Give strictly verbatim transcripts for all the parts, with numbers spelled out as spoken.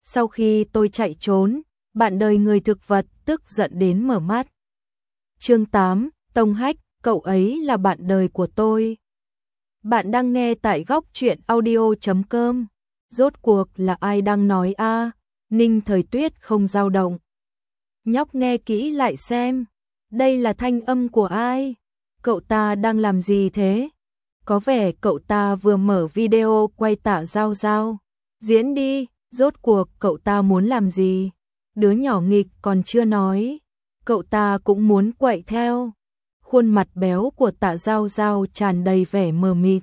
Sau khi tôi chạy trốn, bạn đời người thực vật tức giận đến mở mắt. Chương tám, Tông Hách, cậu ấy là bạn đời của tôi. Bạn đang nghe tại góc truyện audio chấm com. Rốt cuộc là ai đang nói a? À? Ninh Thời Tuyết không dao động. Nhóc nghe kỹ lại xem. Đây là thanh âm của ai? Cậu ta đang làm gì thế? Có vẻ cậu ta vừa mở video quay Tạ Giao Giao. Diễn đi, rốt cuộc cậu ta muốn làm gì? Đứa nhỏ nghịch còn chưa nói. Cậu ta cũng muốn quậy theo. Khuôn mặt béo của Tạ Giao Giao tràn đầy vẻ mờ mịt.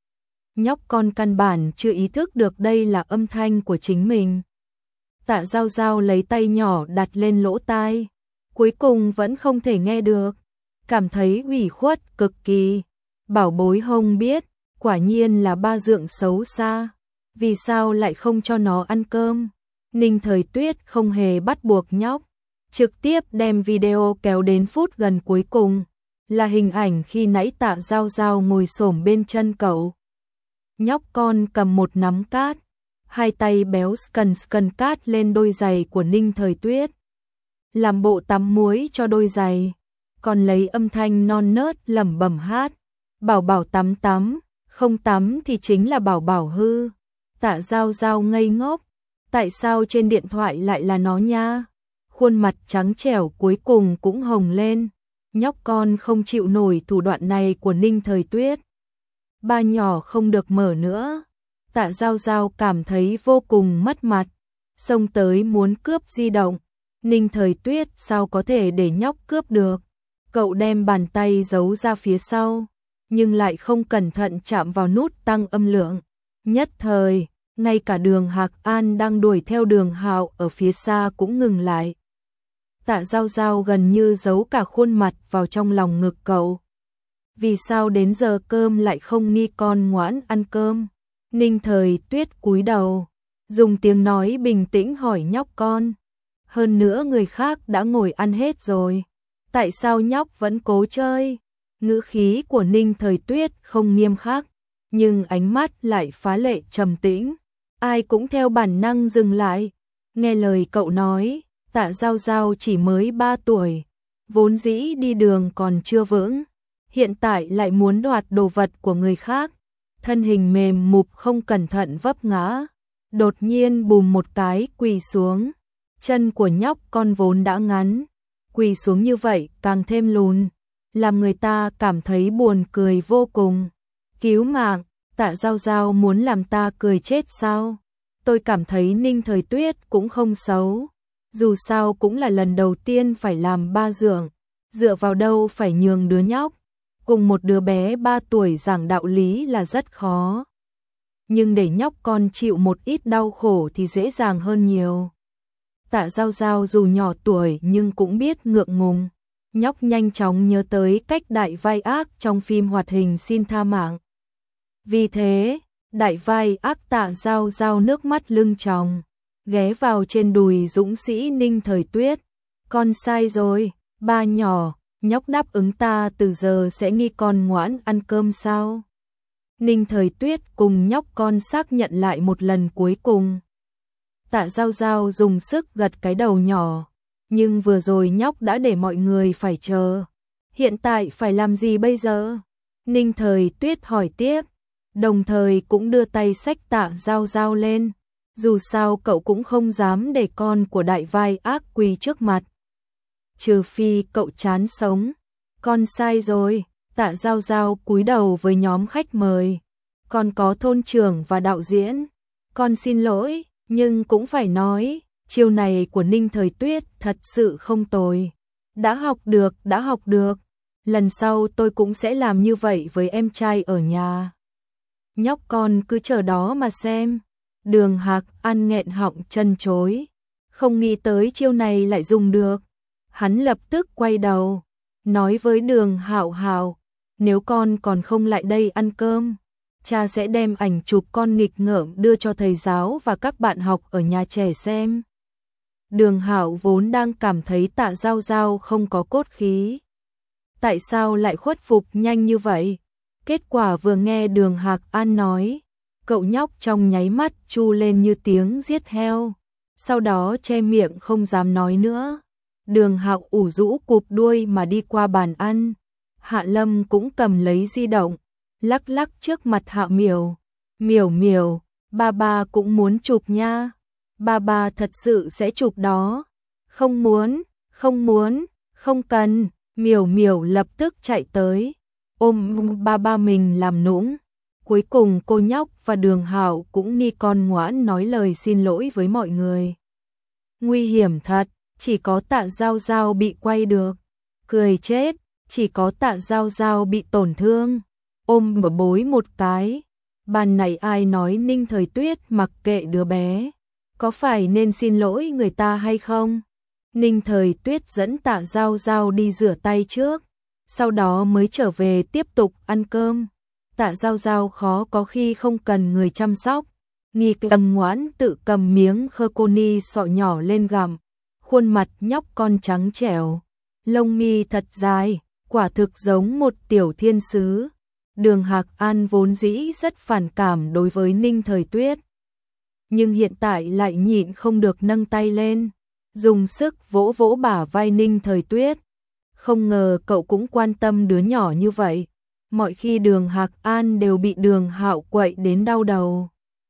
Nhóc con căn bản chưa ý thức được đây là âm thanh của chính mình. Tạ Giao Giao lấy tay nhỏ đặt lên lỗ tai. Cuối cùng vẫn không thể nghe được. Cảm thấy ủy khuất cực kỳ. Bảo bối Hồng biết, quả nhiên là ba dượng xấu xa. Vì sao lại không cho nó ăn cơm? Ninh Thời Tuyết không hề bắt buộc nhóc. Trực tiếp đem video kéo đến phút gần cuối cùng. Là hình ảnh khi nãy Tạ Giao Giao ngồi xổm bên chân cậu. Nhóc con cầm một nắm cát. Hai tay béo cần cần cát lên đôi giày của Ninh Thời Tuyết. Làm bộ tắm muối cho đôi giày. Còn lấy âm thanh non nớt lẩm bẩm hát. Bảo bảo tắm tắm, không tắm thì chính là bảo bảo hư. Tạ Giao Giao ngây ngốc. Tại sao trên điện thoại lại là nó nha? Khuôn mặt trắng trẻo cuối cùng cũng hồng lên. Nhóc con không chịu nổi thủ đoạn này của Ninh Thời Tuyết. Ba nhỏ không được mở nữa. Tạ Giao Giao cảm thấy vô cùng mất mặt. Xông tới muốn cướp di động. Ninh Thời Tuyết sao có thể để nhóc cướp được? Cậu đem bàn tay giấu ra phía sau. Nhưng lại không cẩn thận chạm vào nút tăng âm lượng. Nhất thời, ngay cả Đường Hạc An đang đuổi theo Đường Hạo ở phía xa cũng ngừng lại. Tạ Giao Giao gần như giấu cả khuôn mặt vào trong lòng ngực cậu. Vì sao đến giờ cơm lại không ni con ngoãn ăn cơm? Ninh Thời Tuyết cúi đầu, dùng tiếng nói bình tĩnh hỏi nhóc con. Hơn nữa người khác đã ngồi ăn hết rồi. Tại sao nhóc vẫn cố chơi? Ngữ khí của Ninh Thời Tuyết không nghiêm khắc, nhưng ánh mắt lại phá lệ trầm tĩnh. Ai cũng theo bản năng dừng lại. Nghe lời cậu nói, Tạ Giao Giao chỉ mới ba tuổi, vốn dĩ đi đường còn chưa vững, hiện tại lại muốn đoạt đồ vật của người khác, thân hình mềm mụp không cẩn thận vấp ngã, đột nhiên bùm một cái quỳ xuống. Chân của nhóc con vốn đã ngắn, quỳ xuống như vậy càng thêm lùn, làm người ta cảm thấy buồn cười vô cùng. Cứu mạng, Tạ Giao Giao muốn làm ta cười chết sao? Tôi cảm thấy Ninh Thời Tuyết cũng không xấu. Dù sao cũng là lần đầu tiên phải làm ba dượng. Dựa vào đâu phải nhường đứa nhóc. Cùng một đứa bé ba tuổi giảng đạo lý là rất khó. Nhưng để nhóc con chịu một ít đau khổ thì dễ dàng hơn nhiều. Tạ Giao Giao dù nhỏ tuổi nhưng cũng biết ngượng ngùng. Nhóc nhanh chóng nhớ tới cách đại vai ác trong phim hoạt hình Xin Tha Mạng. Vì thế, đại vai ác Tạ Giao Giao nước mắt lưng tròng, ghé vào trên đùi dũng sĩ Ninh Thời Tuyết. Con sai rồi, ba nhỏ, nhóc đáp ứng ta từ giờ sẽ nghi con ngoãn ăn cơm sao? Ninh Thời Tuyết cùng nhóc con xác nhận lại một lần cuối cùng. Tạ Giao Giao dùng sức gật cái đầu nhỏ, nhưng vừa rồi nhóc đã để mọi người phải chờ. Hiện tại phải làm gì bây giờ? Ninh Thời Tuyết hỏi tiếp, đồng thời cũng đưa tay xách Tạ Giao Giao lên. Dù sao cậu cũng không dám để con của đại vai ác quỳ trước mặt. Trừ phi cậu chán sống. Con sai rồi, Tạ Giao Giao cúi đầu với nhóm khách mời. Còn có thôn trưởng và đạo diễn. Con xin lỗi, nhưng cũng phải nói, chiêu này của Ninh Thời Tuyết thật sự không tồi. Đã học được, đã học được. Lần sau tôi cũng sẽ làm như vậy với em trai ở nhà. Nhóc con cứ chờ đó mà xem. Đường Hạc An nghẹn họng chân chối. Không nghĩ tới chiêu này lại dùng được. Hắn lập tức quay đầu, nói với Đường Hạo Hạo, nếu con còn không lại đây ăn cơm, cha sẽ đem ảnh chụp con nghịch ngợm đưa cho thầy giáo và các bạn học ở nhà trẻ xem. Đường Hạo vốn đang cảm thấy Tạ Giao Giao không có cốt khí. Tại sao lại khuất phục nhanh như vậy? Kết quả vừa nghe Đường Hạc An nói, cậu nhóc trong nháy mắt chu lên như tiếng giết heo. sau đó che miệng không dám nói nữa. Đường Hạo ủ rũ cụp đuôi mà đi qua bàn ăn. Hạ Lâm cũng cầm lấy di động, lắc lắc trước mặt Hạ Miểu. Miểu Miểu, ba ba cũng muốn chụp nha. Ba ba thật sự sẽ chụp đó. Không muốn, không muốn, không cần. Miểu Miểu lập tức chạy tới, ôm ba ba mình làm nũng. Cuối cùng cô nhóc và Đường Hạo cũng ni con ngoãn nói lời xin lỗi với mọi người. Nguy hiểm thật, chỉ có Tạ Giao Giao bị quay được. Cười chết, chỉ có Tạ Giao Giao bị tổn thương. Ôm bờ bối một cái. Ban này ai nói Ninh Thời Tuyết mặc kệ đứa bé, có phải nên xin lỗi người ta hay không? Ninh Thời Tuyết dẫn Tạ Giao Giao đi rửa tay trước, sau đó mới trở về tiếp tục ăn cơm. Tạ Giao Giao khó có khi không cần người chăm sóc, nghi cầm ngoãn tự cầm miếng khơ cô ni sọ nhỏ lên gặm, khuôn mặt nhóc con trắng trẻo, lông mi thật dài, quả thực giống một tiểu thiên sứ. Đường Hạc An vốn dĩ rất phản cảm đối với Ninh Thời Tuyết, nhưng hiện tại lại nhịn không được nâng tay lên, dùng sức vỗ vỗ bả vai Ninh Thời Tuyết. Không ngờ cậu cũng quan tâm đứa nhỏ như vậy. Mọi khi Đường Hạc An đều bị Đường Hạo quậy đến đau đầu.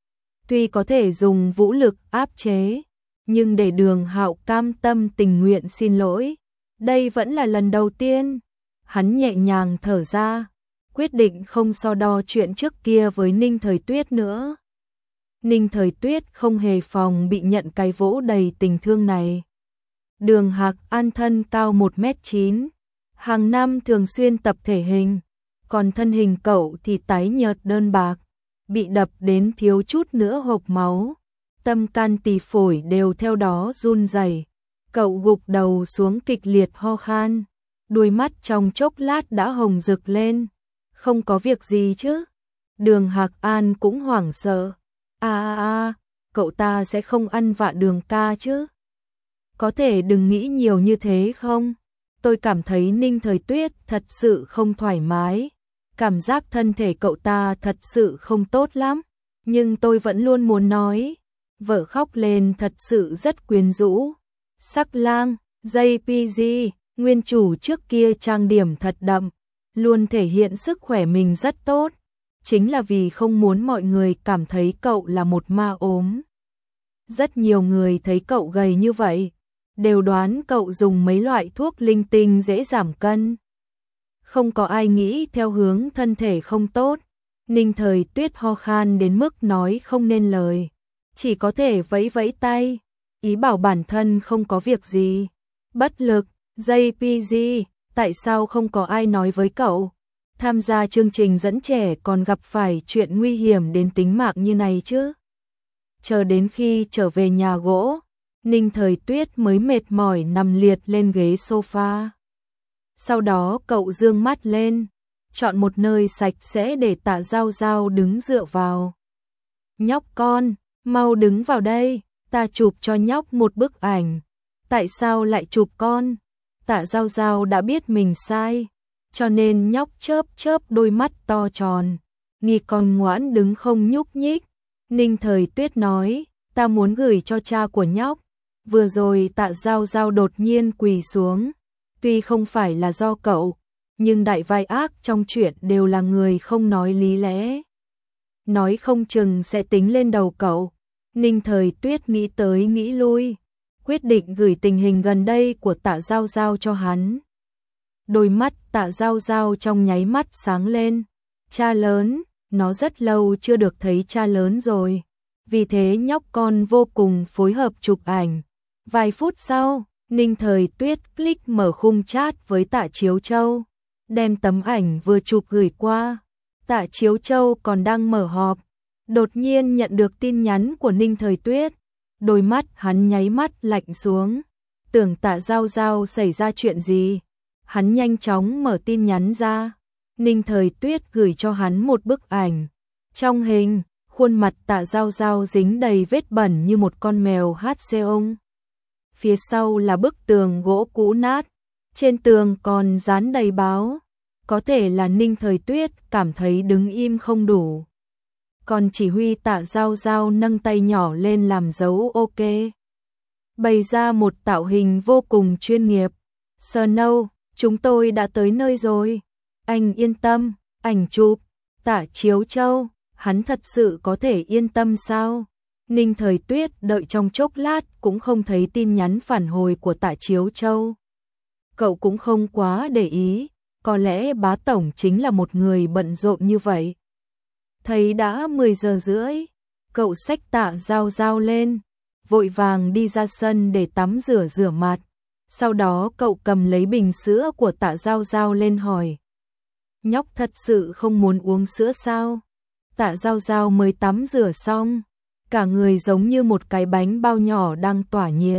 Tuy có thể dùng vũ lực áp chế, nhưng để Đường Hạo cam tâm tình nguyện xin lỗi, đây vẫn là lần đầu tiên. Hắn nhẹ nhàng thở ra, quyết định không so đo chuyện trước kia với Ninh Thời Tuyết nữa. Ninh Thời Tuyết không hề phòng bị nhận cái vỗ đầy tình thương này. Đường Hạc An thân cao một mét chín, hàng năm thường xuyên tập thể hình, còn thân hình cậu thì tái nhợt đơn bạc, bị đập đến thiếu chút nữa hộc máu, tâm can tỳ phổi đều theo đó run rẩy. Cậu gục đầu xuống kịch liệt ho khan, đuôi mắt trong chốc lát đã hồng rực lên. Không có việc gì chứ? Đường Hạc An cũng hoảng sợ. A a a, cậu ta sẽ không ăn vạ Đường ca chứ? Có thể đừng nghĩ nhiều như thế không? Tôi cảm thấy Ninh Thời Tuyết thật sự không thoải mái. Cảm giác thân thể cậu ta thật sự không tốt lắm. Nhưng tôi vẫn luôn muốn nói. Vợ khóc lên thật sự rất quyến rũ. Sắc Lang, gi pê giê, nguyên chủ trước kia trang điểm thật đậm, luôn thể hiện sức khỏe mình rất tốt. Chính là vì không muốn mọi người cảm thấy cậu là một ma ốm. Rất nhiều người thấy cậu gầy như vậy, đều đoán cậu dùng mấy loại thuốc linh tinh dễ giảm cân. Không có ai nghĩ theo hướng thân thể không tốt. Ninh Thời Tuyết ho khan đến mức nói không nên lời, chỉ có thể vẫy vẫy tay, ý bảo bản thân không có việc gì. Bất lực, gi pê giê, tại sao không có ai nói với cậu? Tham gia chương trình dẫn trẻ còn gặp phải chuyện nguy hiểm đến tính mạng như này chứ? Chờ đến khi trở về nhà gỗ, Ninh Thời Tuyết mới mệt mỏi nằm liệt lên ghế sofa. Sau đó cậu dương mắt lên, chọn một nơi sạch sẽ để Tạ Giao Giao đứng dựa vào. Nhóc con, mau đứng vào đây, ta chụp cho nhóc một bức ảnh. Tại sao lại chụp con? Tạ Giao Giao đã biết mình sai, cho nên nhóc chớp chớp đôi mắt to tròn, nghi con ngoãn đứng không nhúc nhích. Ninh Thời Tuyết nói, ta muốn gửi cho cha của nhóc. Vừa rồi Tạ Giao Giao đột nhiên quỳ xuống, tuy không phải là do cậu, nhưng đại vai ác trong chuyện đều là người không nói lý lẽ. Nói không chừng sẽ tính lên đầu cậu. Ninh Thời Tuyết nghĩ tới nghĩ lui, quyết định gửi tình hình gần đây của Tạ Giao Giao cho hắn. Đôi mắt Tạ Giao Giao trong nháy mắt sáng lên. Cha lớn, nó rất lâu chưa được thấy cha lớn rồi. Vì thế nhóc con vô cùng phối hợp chụp ảnh. Vài phút sau, Ninh Thời Tuyết click mở khung chat với Tạ Chiếu Châu, đem tấm ảnh vừa chụp gửi qua. Tạ Chiếu Châu còn đang mở họp, đột nhiên nhận được tin nhắn của Ninh Thời Tuyết. Đôi mắt hắn nháy mắt lạnh xuống, tưởng Tạ Giao Giao xảy ra chuyện gì. Hắn nhanh chóng mở tin nhắn ra. Ninh Thời Tuyết gửi cho hắn một bức ảnh. Trong hình, khuôn mặt Tạ Giao Giao dính đầy vết bẩn như một con mèo hát xeong. Phía sau là bức tường gỗ cũ nát, trên tường còn dán đầy báo. Có thể là Ninh Thời Tuyết cảm thấy đứng im không đủ, còn chỉ huy Tạ Giao Giao nâng tay nhỏ lên làm dấu ok. bày ra một tạo hình vô cùng chuyên nghiệp. Snow, chúng tôi đã tới nơi rồi. Anh yên tâm, ảnh chụp, Tạ Chiếu Châu, hắn thật sự có thể yên tâm sao? Ninh Thời Tuyết đợi trong chốc lát cũng không thấy tin nhắn phản hồi của Tạ Chiếu Châu. Cậu cũng không quá để ý, có lẽ bá tổng chính là một người bận rộn như vậy. Thấy đã mười giờ rưỡi, cậu xách Tạ Giao Giao lên, vội vàng đi ra sân để tắm rửa rửa mặt. Sau đó cậu cầm lấy bình sữa của Tạ Giao Giao lên hỏi. Nhóc thật sự không muốn uống sữa sao? Tạ Giao Giao mới tắm rửa xong, cả người giống như một cái bánh bao nhỏ đang tỏa nhiệt.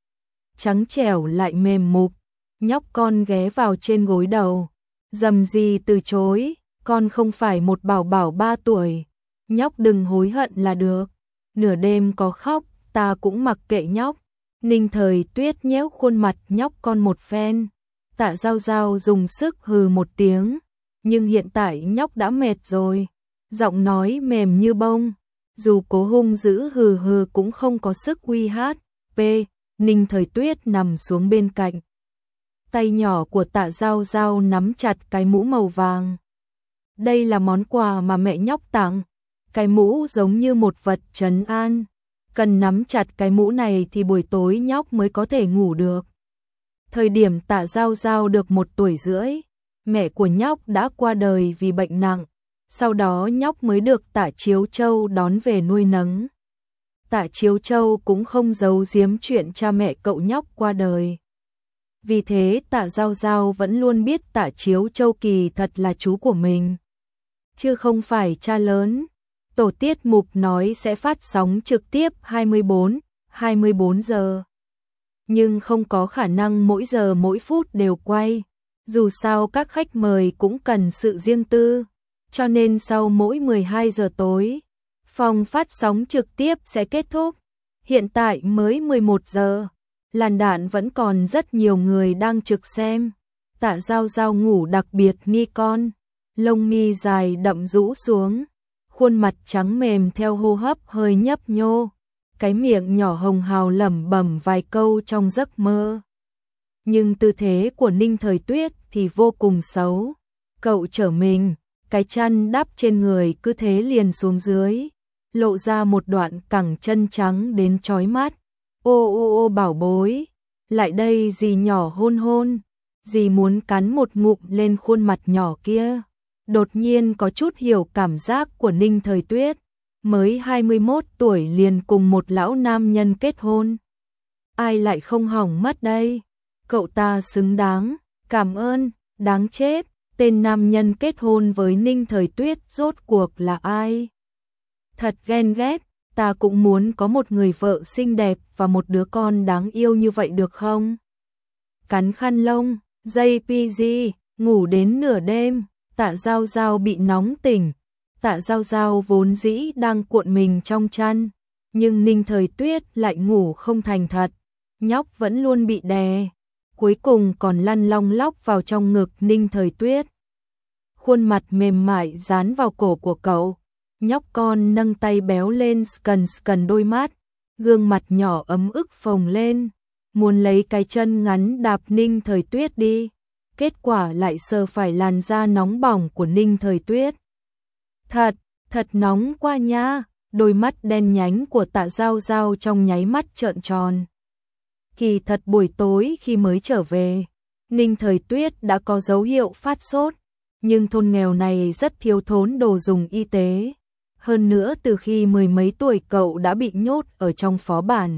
Trắng trẻo lại mềm mục, nhóc con ghé vào trên gối đầu. Dầm gì từ chối, con không phải một bảo bảo ba tuổi. Nhóc đừng hối hận là được. Nửa đêm có khóc, ta cũng mặc kệ nhóc. Ninh Thời Tuyết nhéo khuôn mặt nhóc con một phen. Tạ Giao Giao dùng sức hừ một tiếng. Nhưng hiện tại nhóc đã mệt rồi. Giọng nói mềm như bông. Dù cố hung dữ hừ hừ cũng không có sức uy hát. P. Ninh Thời Tuyết nằm xuống bên cạnh. Tay nhỏ của Tạ Giao Giao nắm chặt cái mũ màu vàng. Đây là món quà mà mẹ nhóc tặng. Cái mũ giống như một vật trấn an. Cần nắm chặt cái mũ này thì buổi tối nhóc mới có thể ngủ được. Thời điểm Tạ Giao Giao được một tuổi rưỡi, mẹ của nhóc đã qua đời vì bệnh nặng. Sau đó nhóc mới được Tạ Chiếu Châu đón về nuôi nấng. Tạ Chiếu Châu cũng không giấu giếm chuyện cha mẹ cậu nhóc qua đời. Vì thế Tạ Giao Giao vẫn luôn biết Tạ Chiếu Châu kỳ thật là chú của mình, chứ không phải cha lớn. Tổ tiết mục nói sẽ phát sóng trực tiếp hai mươi bốn, hai mươi bốn giờ. Nhưng không có khả năng mỗi giờ mỗi phút đều quay. Dù sao các khách mời cũng cần sự riêng tư. Cho nên sau mỗi mười hai giờ tối, phòng phát sóng trực tiếp sẽ kết thúc. Hiện tại mới mười một giờ. Làn đạn vẫn còn rất nhiều người đang trực xem. Tạ Giao Giao ngủ đặc biệt ni con. Lông mi dài đậm rũ xuống. Khuôn mặt trắng mềm theo hô hấp hơi nhấp nhô. Cái miệng nhỏ hồng hào lẩm bẩm vài câu trong giấc mơ. Nhưng tư thế của Ninh Thời Tuyết thì vô cùng xấu. Cậu trở mình, cái chăn đắp trên người cứ thế liền xuống dưới. Lộ ra một đoạn cẳng chân trắng đến chói mắt. Ô ô ô bảo bối, lại đây dì nhỏ hôn hôn. Dì muốn cắn một ngụm lên khuôn mặt nhỏ kia. Đột nhiên có chút hiểu cảm giác của Ninh Thời Tuyết. Mới hai mươi mốt tuổi liền cùng một lão nam nhân kết hôn. Ai lại không hỏng mất đây? Cậu ta xứng đáng, cảm ơn, đáng chết. Tên nam nhân kết hôn với Ninh Thời Tuyết rốt cuộc là ai? Thật ghen ghét, ta cũng muốn có một người vợ xinh đẹp và một đứa con đáng yêu như vậy được không? Cắn khăn lông, jay pê giê, ngủ đến nửa đêm, Tạ Giao Giao bị nóng tỉnh. Tạ Giao Giao vốn dĩ đang cuộn mình trong chăn, nhưng Ninh Thời Tuyết lại ngủ không thành thật. Nhóc vẫn luôn bị đè, cuối cùng còn lăn long lóc vào trong ngực Ninh Thời Tuyết. Khuôn mặt mềm mại dán vào cổ của cậu. Nhóc con nâng tay béo lên cần cần đôi mắt, gương mặt nhỏ ấm ức phồng lên, muốn lấy cái chân ngắn đạp Ninh Thời Tuyết đi. Kết quả lại sờ phải làn da nóng bỏng của Ninh Thời Tuyết. Thật, thật nóng quá nha, đôi mắt đen nhánh của Tạ Giao Giao trong nháy mắt trợn tròn. Kỳ thật buổi tối khi mới trở về, Ninh Thời Tuyết đã có dấu hiệu phát sốt, nhưng thôn nghèo này rất thiếu thốn đồ dùng y tế. Hơn nữa từ khi mười mấy tuổi cậu đã bị nhốt ở trong phó bản.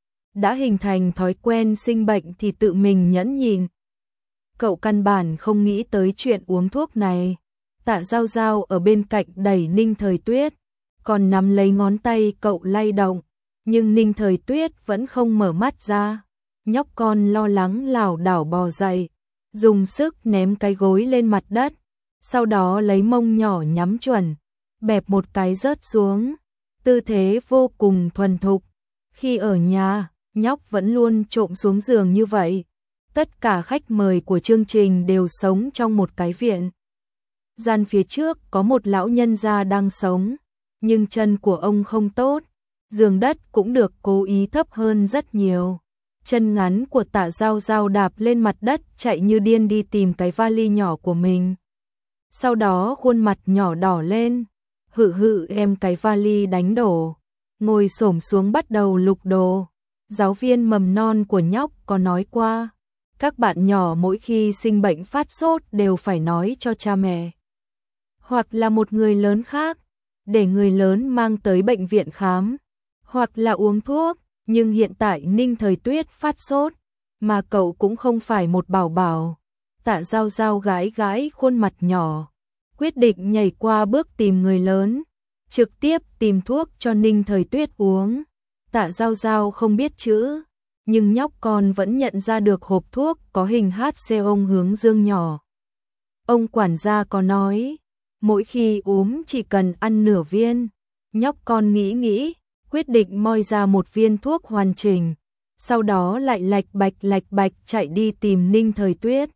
Đã hình thành thói quen sinh bệnh thì tự mình nhẫn nhịn. Cậu căn bản không nghĩ tới chuyện uống thuốc này. Tạ Giao Giao ở bên cạnh đẩy Ninh Thời Tuyết, còn nắm lấy ngón tay cậu lay động, nhưng Ninh Thời Tuyết vẫn không mở mắt ra. Nhóc con lo lắng lảo đảo bò dậy, dùng sức ném cái gối lên mặt đất, sau đó lấy mông nhỏ nhắm chuẩn, bẹp một cái rớt xuống, tư thế vô cùng thuần thục. Khi ở nhà, nhóc vẫn luôn trộm xuống giường như vậy. Tất cả khách mời của chương trình đều sống trong một cái viện. Gian phía trước có một lão nhân gia đang sống, nhưng chân của ông không tốt, Giường đất cũng được cố ý thấp hơn rất nhiều. Chân ngắn của Tạ Giao Giao đạp lên mặt đất, chạy như điên đi tìm cái vali nhỏ của mình. Sau đó khuôn mặt nhỏ đỏ lên, hự hự em cái vali đánh đổ, ngồi xổm xuống bắt đầu lục đồ. Giáo viên mầm non của nhóc có nói qua, các bạn nhỏ mỗi khi sinh bệnh phát sốt đều phải nói cho cha mẹ hoặc là một người lớn khác, để người lớn mang tới bệnh viện khám, hoặc là uống thuốc. Nhưng hiện tại Ninh Thời Tuyết phát sốt, mà cậu cũng không phải một bảo bảo. Tạ Giao Giao gãi gãi khuôn mặt nhỏ, quyết định nhảy qua bước tìm người lớn, trực tiếp tìm thuốc cho Ninh Thời Tuyết uống. Tạ Giao Giao không biết chữ, nhưng nhóc con vẫn nhận ra được hộp thuốc có hình hát xê ông hướng dương nhỏ. Ông quản gia có nói, mỗi khi ốm chỉ cần ăn nửa viên. Nhóc con nghĩ nghĩ, quyết định moi ra một viên thuốc hoàn chỉnh, sau đó lại lạch bạch lạch bạch chạy đi tìm Ninh Thời Tuyết.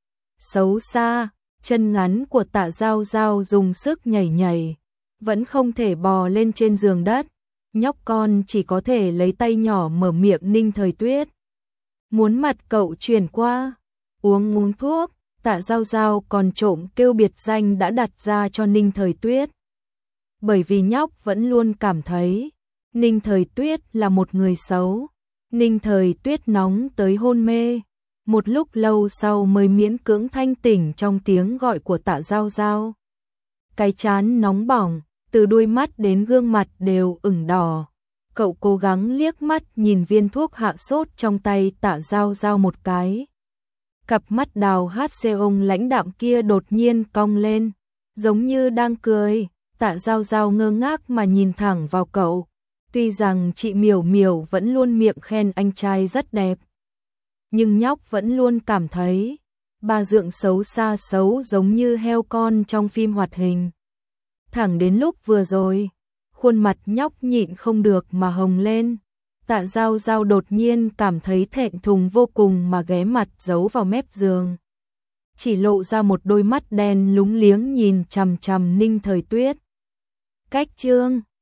Xấu xa, chân ngắn của Tạ Giao Giao dùng sức nhảy nhảy, vẫn không thể bò lên trên giường đất. Nhóc con chỉ có thể lấy tay nhỏ mở miệng Ninh Thời Tuyết. Muốn mặt cậu chuyển qua, uống uống thuốc. Tạ Giao Giao còn trộm kêu biệt danh đã đặt ra cho Ninh Thời Tuyết. Bởi vì nhóc vẫn luôn cảm thấy Ninh Thời Tuyết là một người xấu. Ninh Thời Tuyết nóng tới hôn mê, một lúc lâu sau mới miễn cưỡng thanh tỉnh trong tiếng gọi của Tạ Giao Giao. Cái trán nóng bỏng, từ đuôi mắt đến gương mặt đều ửng đỏ. Cậu cố gắng liếc mắt nhìn viên thuốc hạ sốt trong tay Tạ Giao Giao một cái. Cặp mắt đào hát xê ông lãnh đạm kia đột nhiên cong lên, giống như đang cười. Tạ Giao Giao ngơ ngác mà nhìn thẳng vào cậu. Tuy rằng chị Miểu Miểu vẫn luôn miệng khen anh trai rất đẹp, nhưng nhóc vẫn luôn cảm thấy bà dượng xấu xa xấu giống như heo con trong phim hoạt hình. Thẳng đến lúc vừa rồi, khuôn mặt nhóc nhịn không được mà hồng lên. Tạ Giao Giao đột nhiên cảm thấy thẹn thùng vô cùng mà ghé mặt giấu vào mép giường, chỉ lộ ra một đôi mắt đen lúng liếng nhìn chằm chằm Ninh Thời Tuyết. Cách chương